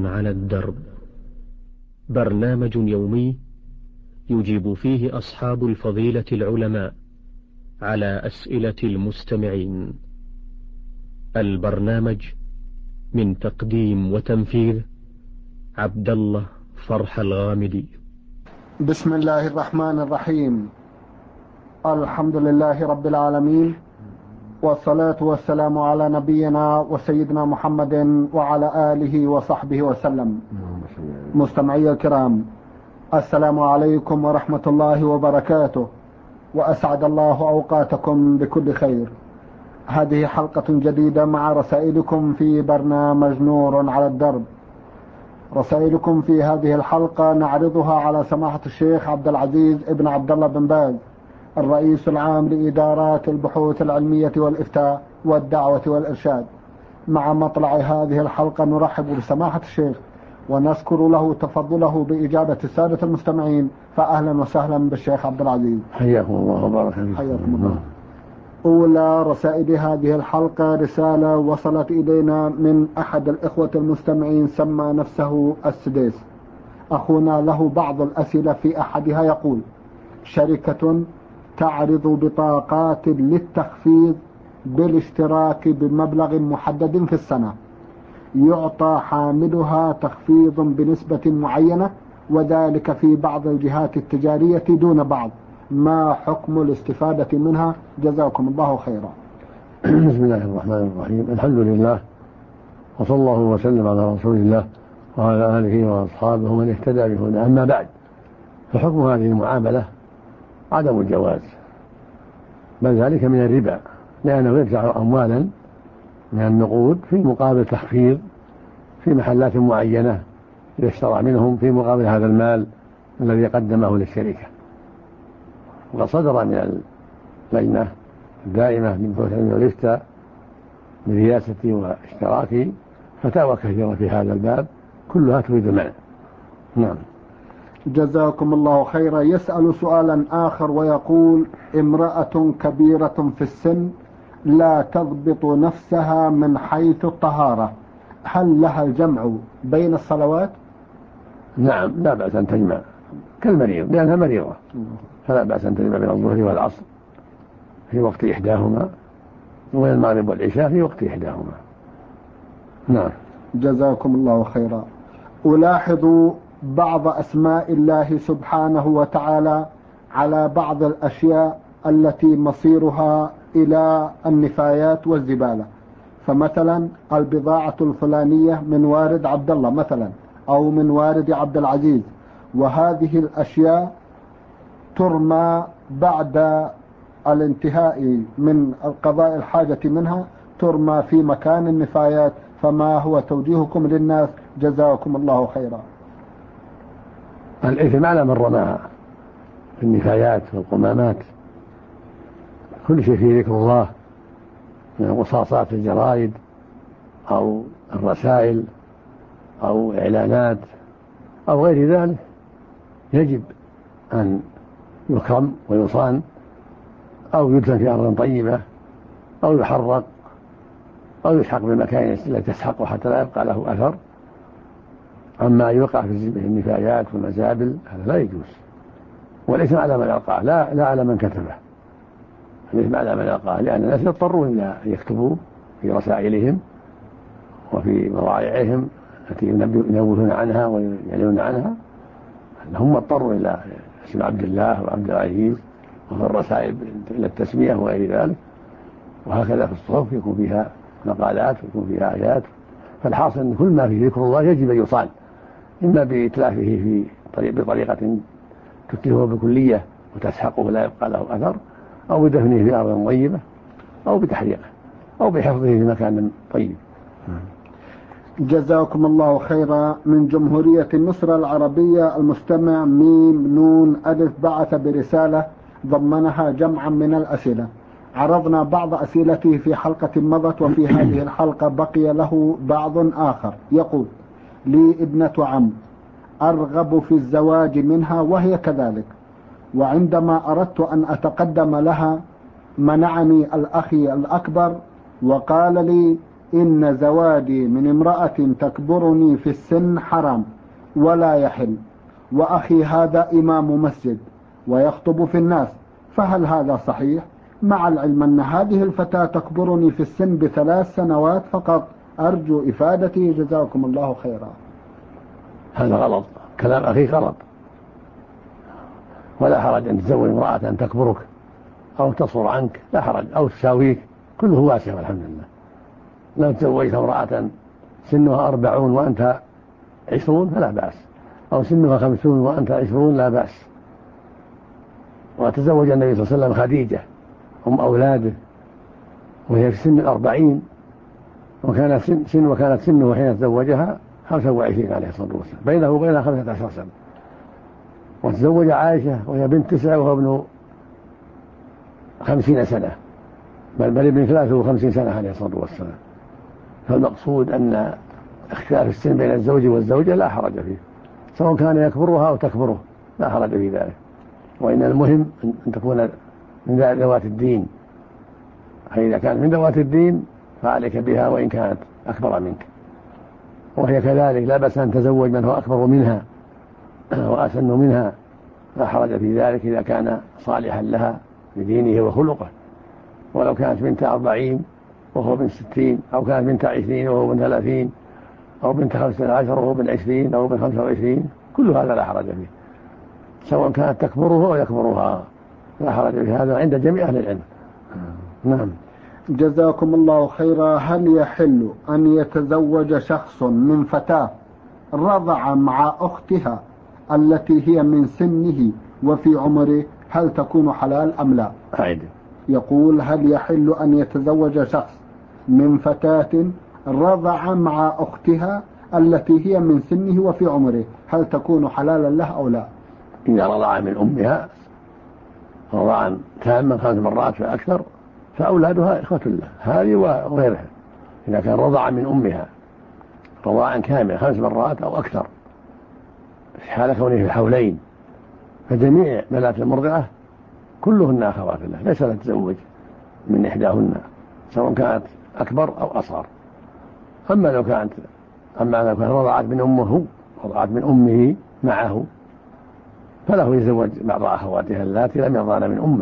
على الدرب، برنامج يومي يجيب فيه أصحاب الفضيلة العلماء على أسئلة المستمعين. البرنامج من تقديم وتنفيذ عبد الله فرح الغامدي. بسم الله الرحمن الرحيم. الحمد لله رب العالمين، والصلاة والسلام على نبينا وسيدنا محمد وعلى آله وصحبه وسلم. مستمعي الكرام، السلام عليكم ورحمة الله وبركاته، وأسعد الله أوقاتكم بكل خير. هذه حلقة جديدة مع رسائلكم في برنامج نور على الدرب. رسائلكم في هذه الحلقة نعرضها على سماحة الشيخ عبد العزيز ابن عبد الله بن باز، الرئيس العام لإدارات البحوث العلمية والإفتاء والدعوة والإرشاد. مع مطلع هذه الحلقة نرحب بسماحة الشيخ ونشكر له تفضله بإجابة السادة المستمعين، فأهلا وسهلا بالشيخ عبد العزيز. حياكم الله وبارك فيكم. حياكم الله. أولى رسائل هذه الحلقة رسالة وصلت إلينا من أحد الإخوة المستمعين سمى نفسه السديس. أخونا له بعض الأسئلة، في أحدها يقول: شركة تعرض بطاقات للتخفيض بالاشتراك بمبلغ محدد في السنة، يعطى حاملها تخفيض بنسبة معينة، وذلك في بعض الجهات التجارية دون بعض، ما حكم الاستفادة منها؟ جزاكم الله خيرا. بسم الله الرحمن الرحيم. الحمد لله، وصلى الله وسلم على رسول الله وعلى آله وأصحابه من اهتدى بهداه. أما بعد، فحكم هذه المعاملة عدم الجواز، بل ذلك من الربا، لأنه يدفع أموالا من النقود في مقابل تخفيض في محلات معينة يشترى منهم في مقابل هذا المال الذي قدمه للشركة. وقد صدر من اللجنة الدائمة من بحوث العلم والإفتاء برئاستي واشتراكي فتاوى كثيرة في هذا الباب، كلها تريد المنع. نعم. جزاكم الله خيرا. يسأل سؤالا آخر ويقول: امرأة كبيرة في السن لا تضبط نفسها من حيث الطهارة، هل لها الجمع بين الصلوات؟ نعم، لا بأس أن تجمع كالمريض، لأنها مريضة، فلا بأس أن تجمع بين الظهر والعصر في وقت إحداهما، وبين المغرب والعشاء في وقت إحداهما. نعم. جزاكم الله خيرا. ألاحظ بعض أسماء الله سبحانه وتعالى على بعض الأشياء التي مصيرها إلى النفايات والزبالة، فمثلا البضاعة الفلانية من وارد عبد الله مثلا، أو من وارد عبد العزيز، وهذه الأشياء ترمى بعد الانتهاء من قضاء الحاجة منها، ترمى في مكان النفايات، فما هو توجيهكم للناس؟ جزاكم الله خيرا. الإثم على من رماها في النفايات والقمامات. كل شيء فيه ذكر الله من قصاصات الجرائد أو الرسائل أو إعلانات أو غير ذلك يجب أن يكرم ويصان، أو يدفن في أرض طيبة، أو يحرق، أو يسحق بالمكان التي تسحقه حتى لا يبقى له أثر. أما يوقع في النفايات والمزابل هذا لا يجوز، والإثم على من ألقاه لا على من كتبه. الإثم على من ألقاه، لأن الناس يضطرون إلى أن يكتبوا في رسائلهم وفي مضايعهم التي ينوهون عنها ويعلنون عنها أنهم اضطروا إلى اسم عبد الله وعبد العزيز، وفي الرسائل إلى التسمية وغير ذلك. وهكذا في الصحف يكون فيها مقالات ويكون فيها آيات. فالحاصل أن كل ما فيه ذكر الله يجب أن يصان، إما بإتلافه بطريقة تتلفه بكلية وتسحقه ولا يبقى له أثر، أو بدفنه في أرض طيبة، أو بتحريقه، أو بحفظه في مكان طيب. جزاكم الله خيرا. من جمهورية مصر العربية المستمع ميم نون ألف بعث برسالة ضمنها جمعا من الأسئلة. عرضنا بعض أسئلته في حلقة مضت، وفي هذه الحلقة بقي له بعض آخر. يقول: لي ابنة عم أرغب في الزواج منها وهي كذلك، وعندما أردت أن أتقدم لها منعني الأخي الأكبر وقال لي: إن زواجي من امرأة تكبرني في السن حرام ولا يحل، وأخي هذا إمام مسجد ويخطب في الناس، فهل هذا صحيح؟ مع العلم أن هذه الفتاة تكبرني في السن ب3 سنوات فقط، أرجو إفادتي جزاكم الله خيرا. هذا غلط، كلام أخيك غلط، ولا حرج أن تزوج امرأة تكبرك أو تصغر عنك، لا حرج، أو تساويك، كله واسع والحمد لله. لو تزوجت امرأة سنها 40 وأنت 20 فلا بأس، أو سنها 50 وأنت 20 لا بأس. وتزوج النبي صلى الله عليه وسلم خديجة أم أولاده وهي في سن 40، وكانت سنه حين تزوجها 25 عليه الصلاة والسلام، بينه وبينها 15 سنة. وتزوج عائشة وهي بنت 9 وهو ابن 50 سنة، بل ابن 53 سنة عليه الصلاة والسلام. فالمقصود أن اختلاف السن بين الزوج والزوجة لا حرج فيه، سواء كان يكبرها أو تكبره لا حرج في ذلك، وإن المهم أن تكون من ذوات الدين، فإذا كانت من ذوات الدين فعليك بها وإن كانت أكبر منك. وهي كذلك لا بأس أن تزوج من هو أكبر منها وأسن منها، لا حرج في ذلك إذا كان صالحا لها بدينه وخلقه. ولو كانت بنت 40 وهو بن 60، أو كانت بنت 20 وهو بن 30، أو بنت 15 وهو بن 20 أو بن 25، كل هذا لا حرج فيه، سواء كانت تكبره أو يكبرها، لا حرج في هذا عند جميع أهل العلم. نعم. جزاكم الله خيرا. هل يحل أن يتزوج شخص من فتاة رضع مع أختها التي هي من سنه وفي عمره، هل تكون حلال أم لا؟ أعيد. يقول: هل يحل أن يتزوج شخص من فتاة رضع مع أختها التي هي من سنه وفي عمره، هل تكون حلالا له أو لا؟ إذا رضع من أمها رضعا تاما 5 مرات فأكثر فأولادها إخوة له، هذه وغيرها. إذا كان رضع من أمها رضاعا كاملا 5 مرات أو أكثر في حال كونه في الحولين، فجميع بنات المرضعة كلهن أخوات له، ليس له تزوج من إحداهن سواء كانت أكبر أو أصغر. أما لو كانت رضعت من أمه رضعت من أمه معه فله يتزوج بعض أخواتها اللاتي لم يرضعن من أمه.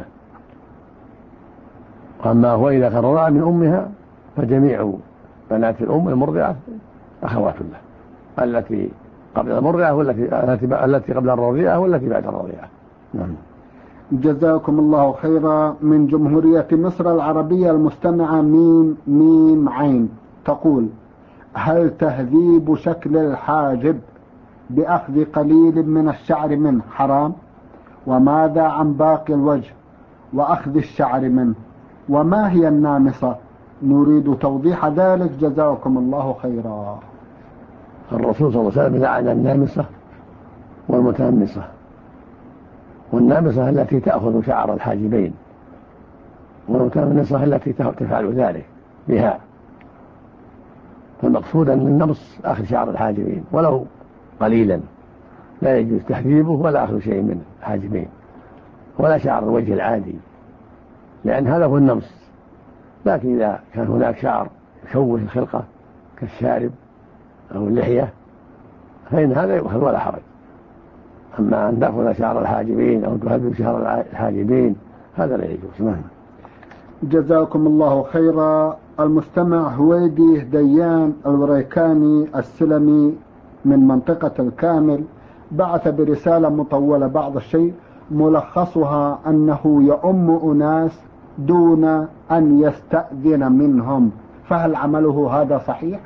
أما هو إذا كان رضع من أمها فجميع بنات الأم المرضعة أخوات له، التي قبل المرضعة والتي قبل الرضيعة والتي بعد الرضيعة. نعم. جزاكم الله خيرا. من جمهورية مصر العربية المستمعة ميم عين تقول: هل تهذيب شكل الحاجب بأخذ قليل من الشعر منه حرام؟ وماذا عن باقي الوجه وأخذ الشعر منه؟ وما هي النامصة؟ نريد توضيح ذلك جزاكم الله خيرا. الرسول صلى الله عليه وسلم لعن النامصة والمتنمصة. والنامصة التي تأخذ شعر الحاجبين، والمتنمصة التي تفعل ذلك بها. فالمقصود أن النمص أخذ شعر الحاجبين ولو قليلا، لا يجوز تحذيبه ولا أخذ شيء من الحاجبين ولا شعر الوجه العادي، لأن هذا هو النمص. لكن إذا كان هناك شعر يشوه الخلقة كالشارب أو اللحية فإن هذا يؤخذ ولا حرج. أما أن تأخذ شعر الحاجبين أو تهذب شعر الحاجبين هذا لا يجوز. جزاكم الله خيرا. المستمع هويدي ديان الوريكاني السلمي من منطقة الكامل بعث برسالة مطولة بعض الشيء، ملخصها أنه يؤم أناس دون أن يستأذن منهم، فهل عمله هذا صحيح؟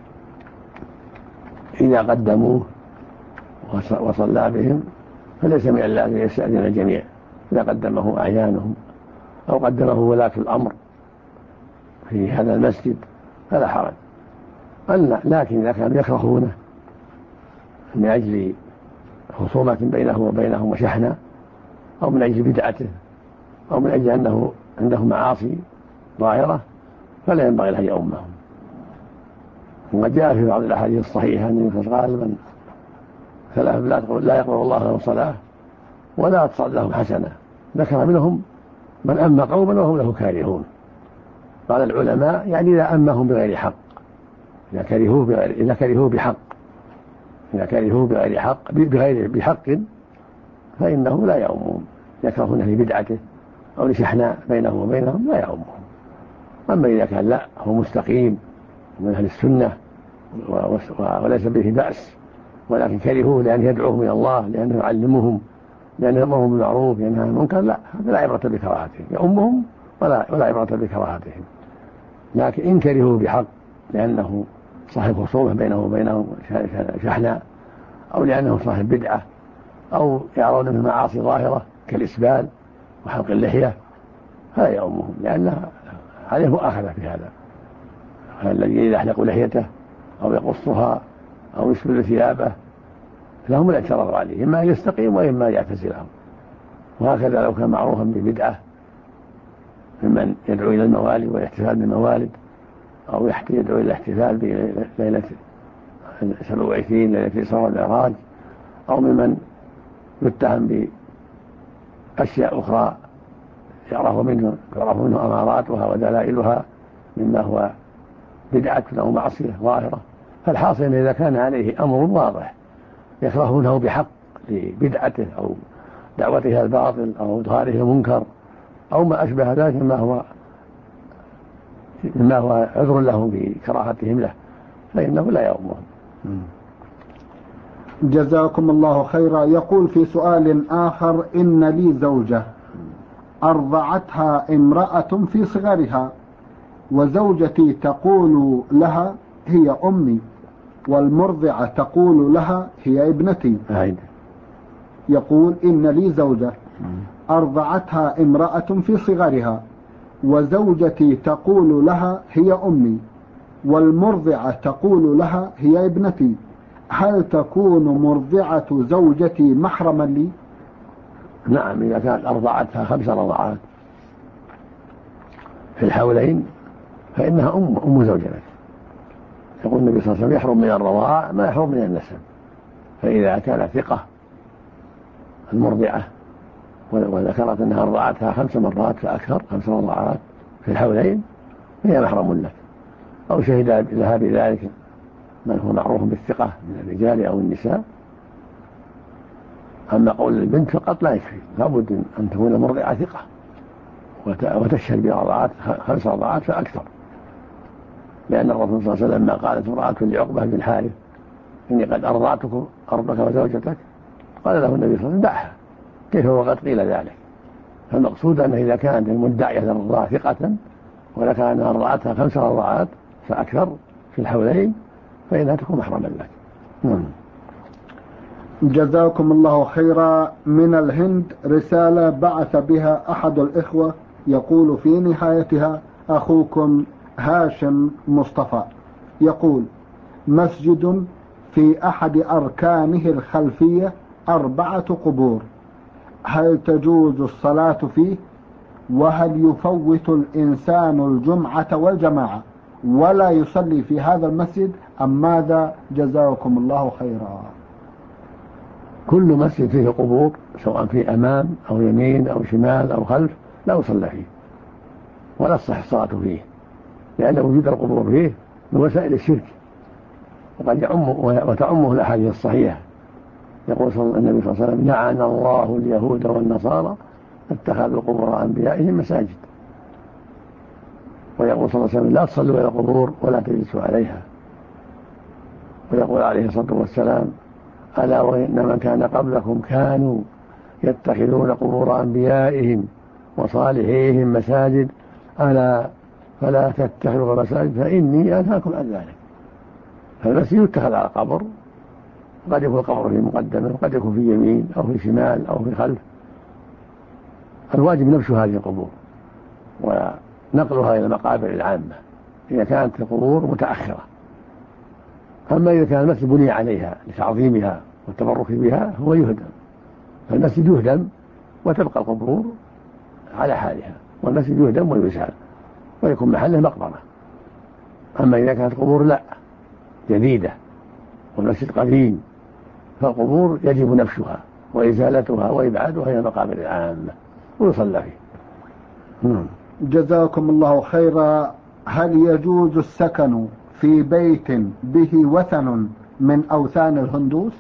إذا قدموه وصلى بهم فليس من اللازم يستأذن الجميع، إذا قدمه أعيانهم أو قدمه ولاة الأمر في هذا المسجد فلا حرج. لكن إذا كانوا يكرهونه من أجل خصومة بينه وبينهم وشحنة، أو من أجل بدعته، أو من أجل أنه عنده معاصي ظاهرة، فلا ينبغي له يؤمهم. وقد جاء في بعض الأحاديث الصحيحة أن النبي قال: من 3 لا يقبل الله لهم صلاة ولا تصعد لهم حسنة، ذكر منهم من أما قوما وهم له كارهون. قال العلماء يعني إذا أمهم بغير حق إذا كرهوه بحق، إذا كرهوه بغير حق بحق فإنه لا يؤمهم، يكرهونه لبدعته أو لشحناء بينه وبينهم لا يؤمهم. أما إذا كان لا هو مستقيم من أهل السنة وليس به بأس، ولكن كرهوه لأن يدعوهم إلى الله، لأنه يعلمهم، لأنه يأمرهم بالمعروف، لأنه المنكر، لا، هذا لا عبرة بكراهتهم، يؤمهم ولا عبرة بكراهتهم. لكن إن كرهوه بحق لأنه صاحب خصومة بينه وبينهم شحناء، أو لأنه صاحب بدعة، أو يرون من المعاصي ظاهرة كالإسبال وحلق اللحية، فلا يؤمهم، لأن عليه مؤاخذة في هذا. الذي يحلق لحيته أو يقصها أو يسبل ثيابه لهم الاعتراض عليه، إما يستقيم وإما يعتزلهم. وهكذا لو كان معروفا ببدعة ممن يدعو إلى الموالد والاحتفال بالموالد، أو يدعو إلى الاحتفال بليلة 27 ليلة الإسراء والمعراج، أو ممن يتهم بأشياء أخرى يعرف منه أماراتها ودلائلها مما هو بدعة أو معصية ظاهرة. فالحاصل إذا كان عليه أمر واضح يكرهونه بحق لبدعته أو دعوته الباطل أو إظهاره المنكر أو ما أشبه ذلك مما هو عذر له بكراهتهم له، فإنه لا يؤمهم. جزاكم الله خيرا. يقول في سؤال آخر: إن لي زوجة أرضعتها امرأة في صغرها، وزوجتي تقول لها هي أمي، والمرضعة تقول لها هي ابنتي. يقول: إن لي زوجة أرضعتها امرأة في صغرها، وزوجتي تقول لها هي أمي، والمرضعة تقول لها هي ابنتي، هل تكون مرضعة زوجتي محرما لي؟ نعم، إذا كانت أرضعتها 5 رضعات في الحولين فإنها أم زوجتك. يقول النبي صلى الله عليه وسلم: يحرم من الرضاع ما يحرم من النسب. فإذا كانت ثقة المرضعة وذكرت أنها أرضعتها 5 مرات فأكثر، 5 رضعات في الحولين، هي محرم لك. أو شهد لها بذلك من هو معروف بالثقة من الرجال أو النساء. أما قول البنت فقط لا يكفي، لابد أن تكون المرضعة ثقة وتشهد برضعات 5 رضعات فأكثر، لأن الرسول صلى الله عليه وسلم لما قالت امرأة لعقبة بن الحارث: إني قد أرضك وزوجتك، قال له النبي صلى الله عليه وسلم: دعها، كيف وقد قيل ذلك؟ فالمقصود أنه إذا كانت المدعية للرضاعة ثقة ولكان أرضعتها 5 رضعات فأكثر في الحولين فإنها تكون محرما لك. جزاكم الله خيرا. من الهند رسالة بعث بها أحد الإخوة يقول في نهايتها: أخوكم هاشم مصطفى، يقول: مسجد في أحد أركانه الخلفية 4 قبور، هل تجوز الصلاة فيه؟ وهل يفوت الإنسان الجمعة والجماعة ولا يصلي في هذا المسجد أم ماذا؟ جزاكم الله خيرا. كل مسجد فيه قبور سواء في أمام أو يمين أو شمال أو خلف لا يصلى فيه ولا تصح الصلاة فيه، لأن وجود القبور فيه من وسائل الشرك وقد وتعمه الأحاديث الصحيحة. يقول النبي صلى الله عليه وسلم: لعن الله اليهود والنصارى اتخذوا قبور أنبيائهم مساجد. ويقول صلى الله عليه وسلم: لا تصلوا إلى القبور ولا تجلسوا عليها. ويقول عليه الصلاة والسلام: ألا وإن من كان قبلكم كانوا يتخذون قبور أنبيائهم وصالحيهم مساجد، ألا فلا تتخذوا مساجد فإني أنهاكم عن ذلك. فالمسجد يتخذ على قبر، قد يكون القبر في مقدمه وقد يكون في يمين أو في شمال أو في خلف. الواجب نبش هذه القبور ونقلها إلى المقابر العامة إذا كانت القبور متأخرة. أما إذا كان المسجد بني عليها لتعظيمها والتبرك بها هو يهدم، فالمسجد يهدم وتبقى القبور على حالها، والمسجد يهدم ويزال ويكون محله مقبرة. أما إذا كانت قبور لا جديدة والمسجد قديم فالقبور يجب نبشها وإزالتها وإبعادها إلى المقابر العامة ويصلى فيه. جزاكم الله خيرا. هل يجوز السكن في بيت به وثن من أوثان الهندوس؟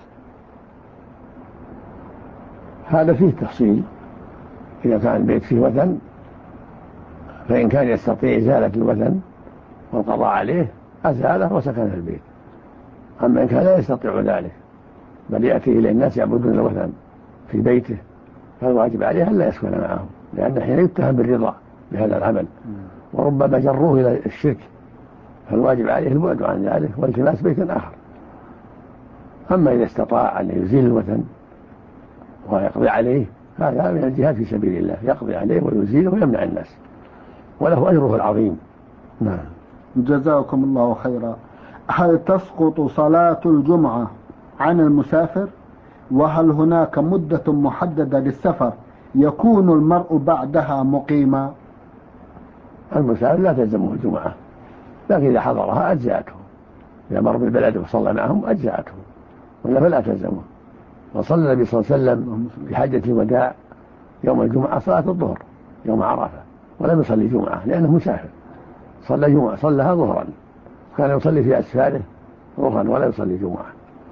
هذا فيه تفصيل. إذا كان البيت فيه وثن فإن كان يستطيع إزالة الوثن والقضاء عليه أزاله وسكن في البيت. أما إن كان لا يستطيع ذلك بل يأتي إلى الناس يعبدون الوثن في بيته فالواجب عليه أن لا يسكن معهم، لأن حين يتهم بالرضا بهذا العمل وربما جروه إلى الشرك، فالواجب عليه البعد عن ذلك والتماس بيت آخر. أما إذا استطاع أن يزيل الوثن ويقضي عليه هذا من الجهاد في سبيل الله، يقضي عليه ويزيله ويمنع الناس وله أجره العظيم. نعم. جزاكم الله خيرا. هل تسقط صلاة الجمعة عن المسافر؟ وهل هناك مدة محددة للسفر يكون المرء بعدها مقيما؟ المسافر لا تلزمه الجمعة، لكن إذا حضرها أجزاته، إذا مر بالبلد وصلى معهم أجزاته ولا فلا تلزمه. وصلى النبي صلى الله عليه وسلم في حجة الوداع يوم الجمعة صلاة الظهر يوم عرفة ولم يصلي جمعة لأنه مسافر، صلى جمعة صلىها ظهرا، كان يصلي في أسفاره ظهرا ولا يصلي جمعة.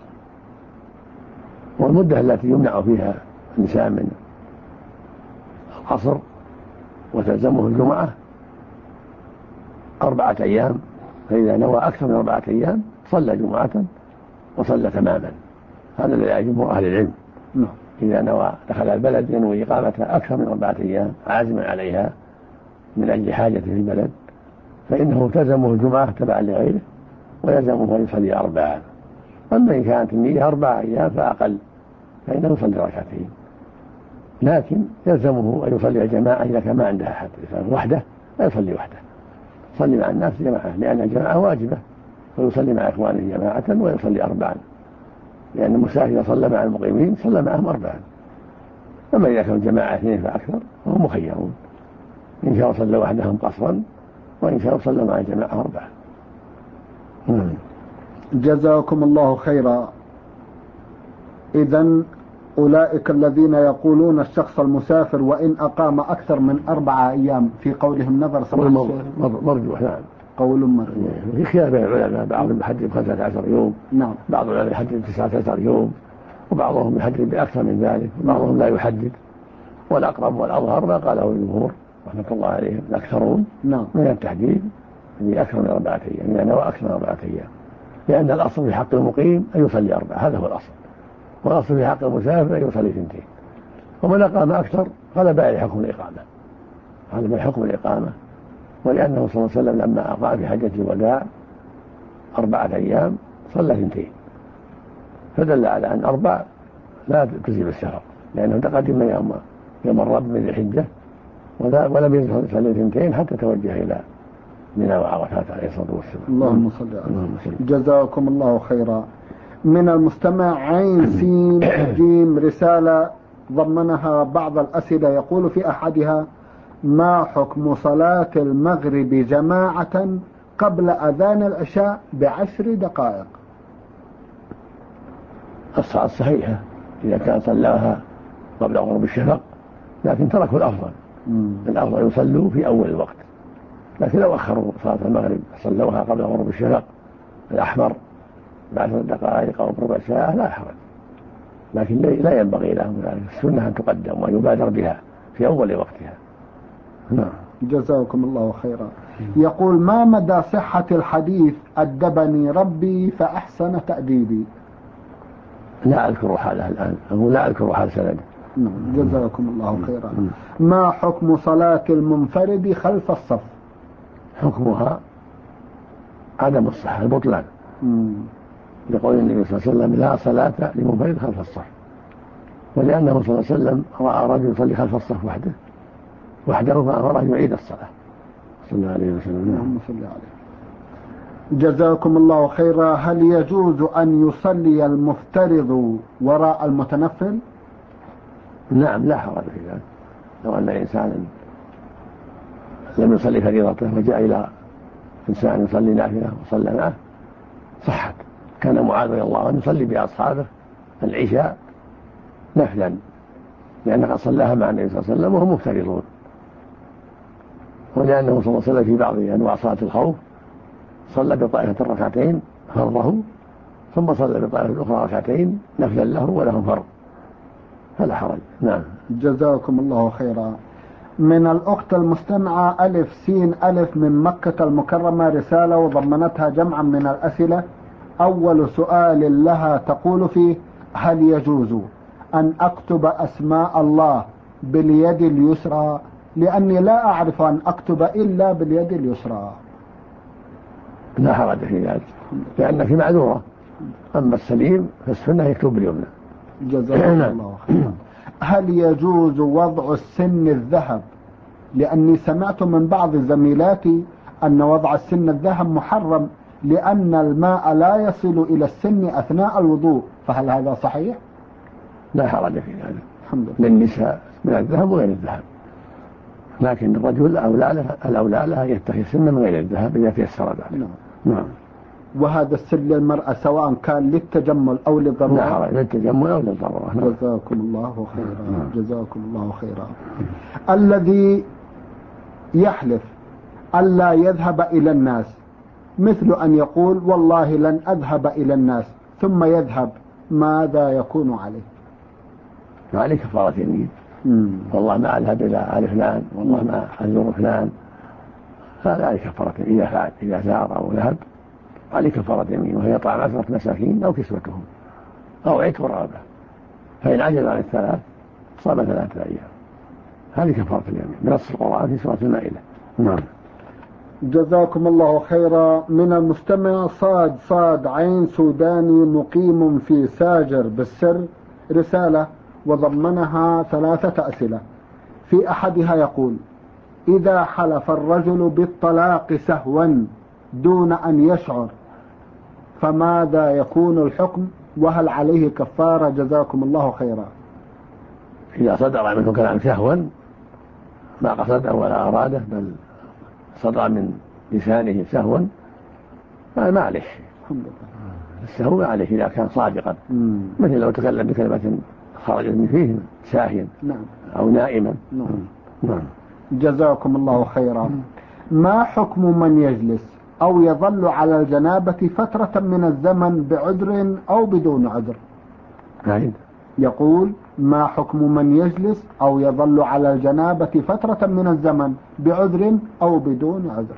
والمدة التي يمنع فيها النساء من القصر وتلزمه الجمعة 4 أيام، فإذا نوى أكثر من 4 أيام صلى جمعة وصلى تماما. هذا الذي جمهور أهل العلم. إذا نوى دخل البلد ينوي إقامتها أكثر من 4 أيام عازما عليها من أجل حاجة في البلد فإنه تلزمه الجمعة تبعا لغيره ويلزمه أن يصلي 4. أما إن كانت النية 4 أيام فأقل فإنه يصلي 2 ركعتين، لكن يلزمه أن يصلي الجماعة إذا كان ما عنده أحد، إذا وحده لا يصلي وحده، يصلي مع الناس جماعة لأن الجماعة واجبة، فيصلي مع إخوانه جماعة ويصلي 4، لأن المسافر إذا صلى مع المقيمين صلى معهم 4. أما إذا كانوا جماعة 2 فأكثر فهم مخيرون، إن شاء صلى وحدهم قصرا وإن شاء صلى مع الجماعة 4. جزاكم الله خيرا. إذن أولئك الذين يقولون الشخص المسافر وإن أقام أكثر من 4 أيام في قولهم نظر مرجوح. نعم، قول مرجوح. في خلاف بين العلماء، بعضهم يحدد 15 يوم، نعم، بعض العلماء يحدد 19 يوم، وبعضهم يحدد بأكثر من ذلك، وبعضهم لا يحدد. والأقرب والأظهر ما قاله الجمهور رحمة الله عليهم الأكثرون نعم من التحديد بأكثر من 4 أيام، يعني نوى أكثر من 4 أيام، لأن الأصل في حق المقيم أن يصلي 4، هذا هو الأصل، والأصل في حق المسافر أن يصلي 2. ومن أقام أكثر غلب عليه حكم الإقامة، غلب حكم الإقامة، ولأنه صلى الله عليه وسلم لما أقام في حجة الوداع 4 أيام صلى 2، فدل على أن 4 لا تجزي السفر، لأنه تقدم يوم الرب من الحجة ولم يصلي 2 حتى توجه إلى منى وعرفات عليه الصلاة والسلام. اللهم صل على محمد. جزاكم الله خيرا. من المستمع عين سين جيم رسالة ضمنها بعض الأسئلة، يقول في أحدها: ما حكم صلاة المغرب جماعة قبل أذان العشاء ب10 دقائق؟ الصلاة صحيحة إذا كان صلاها قبل غروب الشفق، لكن تركوا الأفضل. الأفضل يصلوا في أول الوقت، لكن لو أخروا صلاة المغرب صلوها قبل غروب الشفق الأحمر ب10 دقائق أو بربع ساعة لا حرج، لكن لا ينبغي لهم ذلك. السنة أن تقدم ويبادر بها في أول وقتها. نعم. جزاكم الله خيرا. يقول: ما مدى صحة الحديث أدبني ربي فأحسن تأديبي؟ لا أذكر حاله الآن، أقول لا أذكر حال سنده. جزاكم الله خيرا. ما حكم صلاة المنفرد خلف الصف؟ حكمها عدم الصحة، البطلان، لقول النبي صلى الله عليه وسلم: لا صلاة لمنفرد خلف الصف، ولأنه صلى الله عليه وسلم رأى رجل يصلي خلف الصف وحده فأمره يعيد الصلاة صلى الله عليه وسلم. جزاكم الله خيرا. هل يجوز أن يصلي المفترض وراء المتنفل؟ نعم، لا حرج في ذلك. لو أن إنسانا لم يصلي فريضته وجاء إلى إنسان يصلي نافلة وصلى معه صحت. كان معاذ رضي الله عنه يصلي بأصحابه العشاء نفلا، لأنه قد صلاها مع النبي صلى الله عليه وسلم وهم مفترضون، ولأنه صلى الله عليه وسلم في بعض أنواع صلاة الخوف صلى بطائفة ركعتين فرضه، ثم صلى بطائفة الأخرى ركعتين نفلا له ولهم فرض، فلا حرج. نعم. جزاكم الله خيرا. من الأخت المستمعة ألف سين ألف من مكة المكرمة رسالة وضمنتها جمعا من الأسئلة. أول سؤال لها تقول فيه: هل يجوز أن أكتب أسماء الله باليد اليسرى؟ لأني لا أعرف أن أكتب إلا باليد اليسرى. لا حرج في ذلك لأنك معذورة، أما السليم فالسنة يكتب باليمنى. جزاكم الله خيرا. هل يجوز وضع السن الذهب؟ لأني سمعت من بعض زميلاتي أن وضع السن الذهب محرم لأن الماء لا يصل إلى السن أثناء الوضوء، فهل هذا صحيح؟ لا حرج في ذلك. الحمد لله. للنساء من الذهب وغير الذهب، لكن الرجل الأولى له يتخذ سن من غير الذهب إذا تيسر ذلك. نعم. وهذا السن للمرأة سواء كان للتجمل أو للضرورة؟ لا حرج، للتجمل أو للضرورة. جزاكم الله خيرا. جزاكم الله خيرا. الذي يحلف ألا يذهب إلى الناس، مثل أن يقول والله لن أذهب إلى الناس ثم يذهب، ماذا يكون عليه؟ عليه كفارة يمين. والله ما أذهب إلى آل فلان، والله ما أزور فلان، هذا عليه كفارة إذا فعل، إذا زار أو ذهب عليه كفارة يمين، وهي طعام 10 مساكين أو كسوتهم أو عتق رقبة، فإن عجز عن الثلاث صام 3 أيام. هذه كفارة اليمين بنص القرآن في سورة المائدة. نعم. جزاكم الله خيرا. من المستمع صاد عين سوداني مقيم في ساجر بالسر رسالة وضمنها 3 أسئلة. في أحدها يقول: إذا حلف الرجل بالطلاق سهوا دون أن يشعر فماذا يكون الحكم، وهل عليه كفارة؟ جزاكم الله خيرا. إذا صدر منه كلام سهوا ما قصده ولا أراده، بل صدر من لسانه سهوا ما عليه. الحمد لله. السهو ما عليه إذا كان صادقا، مثل لو تكلم بكلمة خرجت من فيه ساهيا أو نائما. نعم. جزاكم الله خيرا. ما حكم من يجلس أو يظل على الجنابة فترة من الزمن بعذر أو بدون عذر؟ يقول: ما حكم من يجلس أو يظل على الجنابة فترة من الزمن بعذر أو بدون عذر؟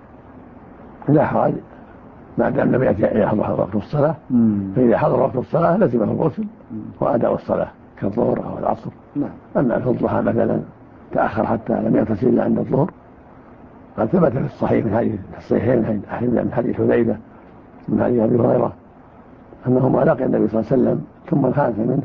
لا حرج ما دام لم يحضر وقت الصلاة، فإذا حضر وقت الصلاة لزمه الغسل وأداء الصلاة كالظهر أو العصر. أما في الضحى مثلا تأخر حتى لم يغتسل إلا عند الظهر، قد ثبت في الصحيح في الصحيحين من حديث حذيفة من حديث أبي هريرة أنهما لقي النبي صلى الله عليه وسلم ثم انخالف منه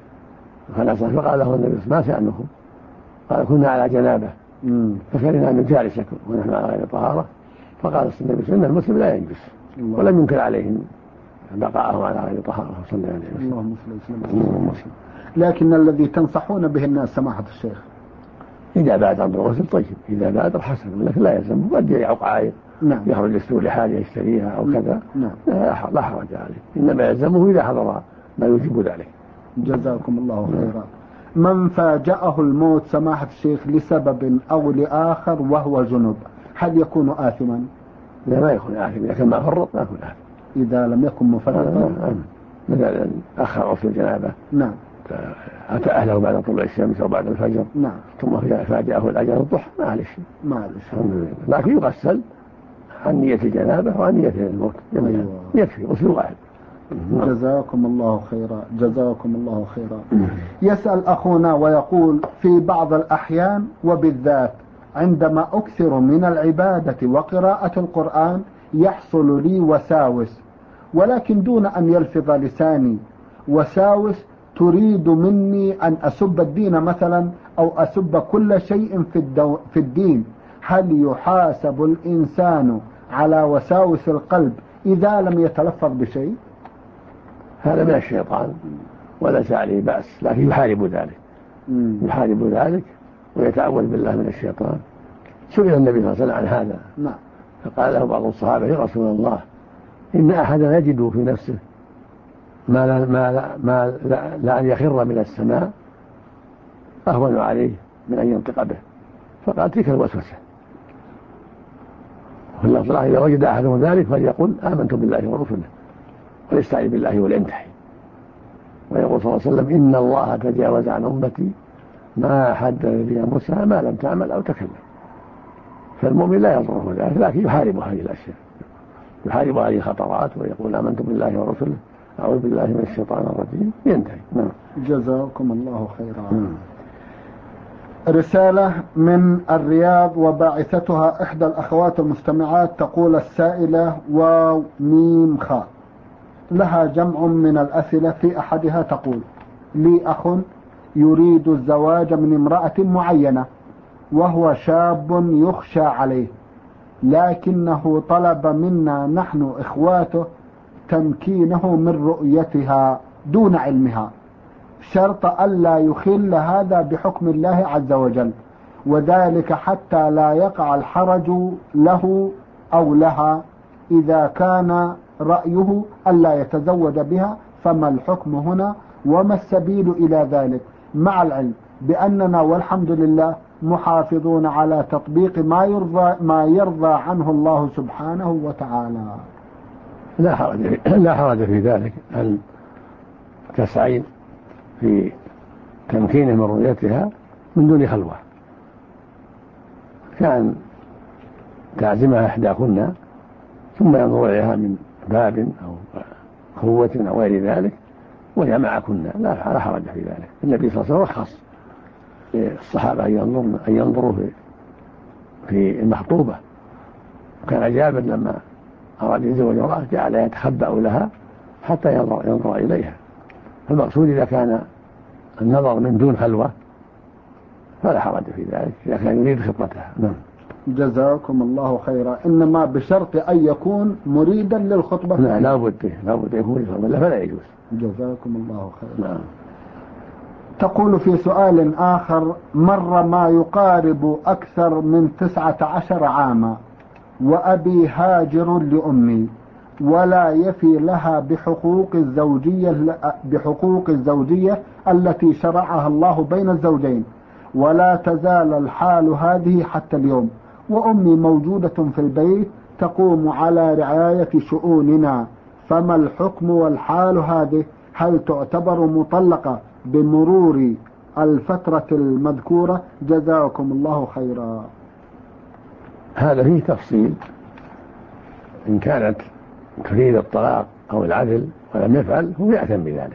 فقال له النبي ما شأنكم؟ قال: كنا على جنابه فكرهنا أن نجالسكم ونحن على غير طهارة. فقال النبي صلى الله عليه وسلم: المسلم لا ينجس، ولم ينكر عليهم بقاءهم على غير طهارة صلى الله عليه وسلم. اللهم مسلم. لكن الذي تنصحون به الناس سماحة الشيخ إذا بادر بالغسل طيب، إذا بادر حسن، لكن لا يلزم قد يعق عائق يخرج يستوي لحاجة يشتريها أو كذا لا حرج عليه، إنما يلزمه إذا حضر ما يوجب ذلك. جزاكم الله خيرا. من فاجأه الموت سماحة الشيخ لسبب أو لآخر وهو جنب، هل يكون آثما؟ لا، ما يكون آثم، إذا كان ما فرط ما يكون آثم. إذا لم يكن مفرطا مثلا أخر غسل الجنابة، أتى أهله بعد طلوع الشمس أو بعد الفجر، ثم فاجأه الأجل الضحى، ما عليه شيء، لكن يغسل عن نية الجنابة وعن نية الموت يكفي غسل واحد. جزاكم الله خيرا. جزاكم الله خيرا. يسأل أخونا ويقول: في بعض الأحيان وبالذات عندما أكثر من العبادة وقراءة القرآن يحصل لي وساوس، ولكن دون أن يلفظ لساني وساوس تريد مني أن أسب الدين مثلا أو أسب كل شيء في الدين. هل يحاسب الإنسان على وساوس القلب إذا لم يتلفظ بشيء؟ هذا من الشيطان وليس عليه بأس، لكن يحارب ذلك يحارب ذلك ويتعوذ بالله من الشيطان. سئل النبي صلى الله عليه وسلم عن هذا فقال له بعض الصحابة: يا رسول الله، إن أحدا يجد في نفسه ما لا أن يخر من السماء أهون عليه من أن ينطق به. فقال: تلك الوسوسة. واللفظ إذا وجد أحدهم ذلك فليقل آمنت بالله ورسله وليستعذ بالله ولينتحي. ويقول صلى الله عليه وسلم إن الله تجاوز عن أمتي ما حدث بها موسى ما لم تعمل أو تكلم. فالمؤمن لا يضره ذلك، لكن يحارب هذه الأشياء، يحارب هذه الخطرات ويقول آمنت بالله ورسله أعوذ بالله من الشيطان الرجيم ينتهي. نعم. جزاكم الله خيرا. رسالة من الرياض وباعثتها إحدى الأخوات المستمعات، تقول السائلة واو ميم خاء، لها جمع من الأسئلة، في أحدها تقول: لي أخ يريد الزواج من امرأة معينة وهو شاب يخشى عليه، لكنه طلب منا نحن إخواته تمكينه من رؤيتها دون علمها، شرط ألا يخل هذا بحكم الله عز وجل، وذلك حتى لا يقع الحرج له أو لها إذا كان رأيه ألا يتزوج بها، فما الحكم هنا وما السبيل إلى ذلك، مع العلم بأننا والحمد لله محافظون على تطبيق ما يرضى عنه الله سبحانه وتعالى. لا حرج في ذلك أن تسعين في تمكينه من رؤيتها من دون خلوة، كان تعزمها إحداكن ثم ينظر إليها من باب أو قوة أو غير ذلك وهي معكن، لا حرج في ذلك. النبي صلى الله عليه وسلم رخص للصحابة أن ينظروا في المخطوبة، وكان جابر لما أراد يتزوج امرأة جعل يتخبأ لها حتى ينظر إليها. فالمقصود إذا كان النظر من دون خلوة فلا حرج في ذلك إذا كان يريد خطبتها. نعم. جزاكم الله خيرا. إنما بشرط أن يكون مريدا للخطبة. لا بد يكون مريدا فلا يجوز. جزاكم الله خيرا. نعم. تقول في سؤال آخر: مر ما يقارب أكثر من 19 عاما وأبي هاجر لأمي ولا يفي لها بحقوق الزوجية التي شرعها الله بين الزوجين، ولا تزال الحال هذه حتى اليوم، وأمي موجودة في البيت تقوم على رعاية شؤوننا، فما الحكم والحال هذه؟ هل تعتبر مطلقة بمرور الفترة المذكورة؟ جزاكم الله خيرا. هذا فيه تفصيل، إن كانت تريد الطلاق أو العدل ولم يفعل هو يأثم بذلك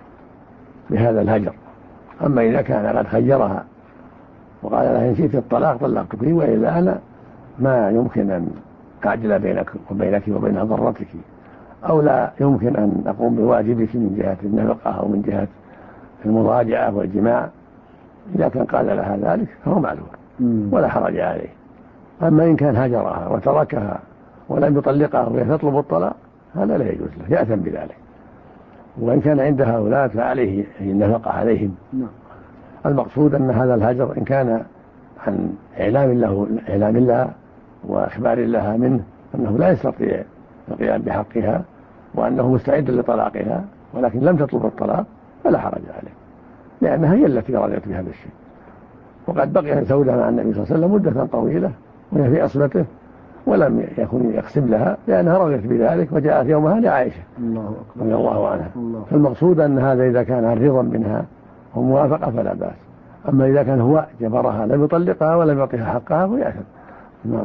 بهذا الهجر. أما إذا كان قد خيرها وقال لها إن شئت الطلاق طلقتك وإلا أنا ما يمكن أن أعجل بينك وبين ضرتك، أو لا يمكن أن أقوم بواجبك من جهة النفقة أو من جهة المضاجعة والجماع، إذا كان قال لها ذلك فهو معلوم ولا حرج عليه. أما إن كان هجرها وتركها ولم يطلقها وهي تطلب الطلاق هذا لا يجوز له، يأثم بذلك. وإن كان عندها أولاد فعليه النفقة عليهم. المقصود أن هذا الهجر إن كان عن إعلام لها وإخبار لها منه أنه لا يستطيع القيام بحقها وأنه مستعد لطلاقها ولكن لم تطلب الطلاق فلا حرج عليه، لأنها هي التي رضيت بهذا الشيء. وقد بقي زوجها مع النبي صلى الله عليه وسلم مدة طويلة وهي في أصبته ولم يكن يقسم لها لأنها رضيت بذلك، وجاءت يومها لعائشة رضي الله عنها. فالمقصود أن هذا إذا كان رضا منها وموافقة فلا بأس، أما إذا كان هو جبرها لم يطلقها ولم يعطيها حقها فيأثم. نعم.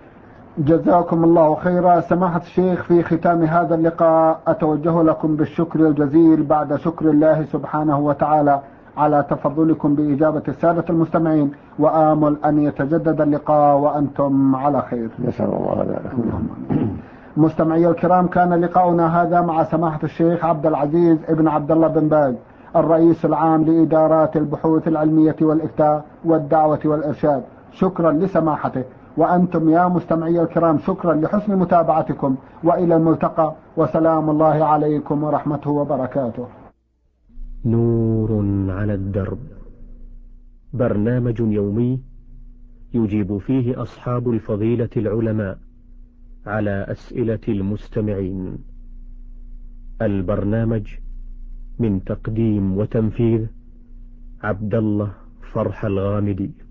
جزاكم الله خيرا. سماحة الشيخ، في ختام هذا اللقاء أتوجه لكم بالشكر الجزيل بعد شكر الله سبحانه وتعالى على تفضلكم بإجابة السادة المستمعين، وآمل أن يتجدد اللقاء وأنتم على خير. نسأل الله ذلك. مستمعي الكرام، كان لقاؤنا هذا مع سماحة الشيخ عبد العزيز ابن عبد الله بن باز، الرئيس العام لإدارات البحوث العلمية والإفتاء والدعوة والإرشاد. شكرا لسماحته، وأنتم يا مستمعي الكرام شكرا لحسن متابعتكم، وإلى الملتقى، وسلام الله عليكم ورحمته وبركاته. نور على الدرب، برنامج يومي يجيب فيه أصحاب الفضيلة العلماء على أسئلة المستمعين. البرنامج من تقديم وتنفيذ عبد الله فرح الغامدي.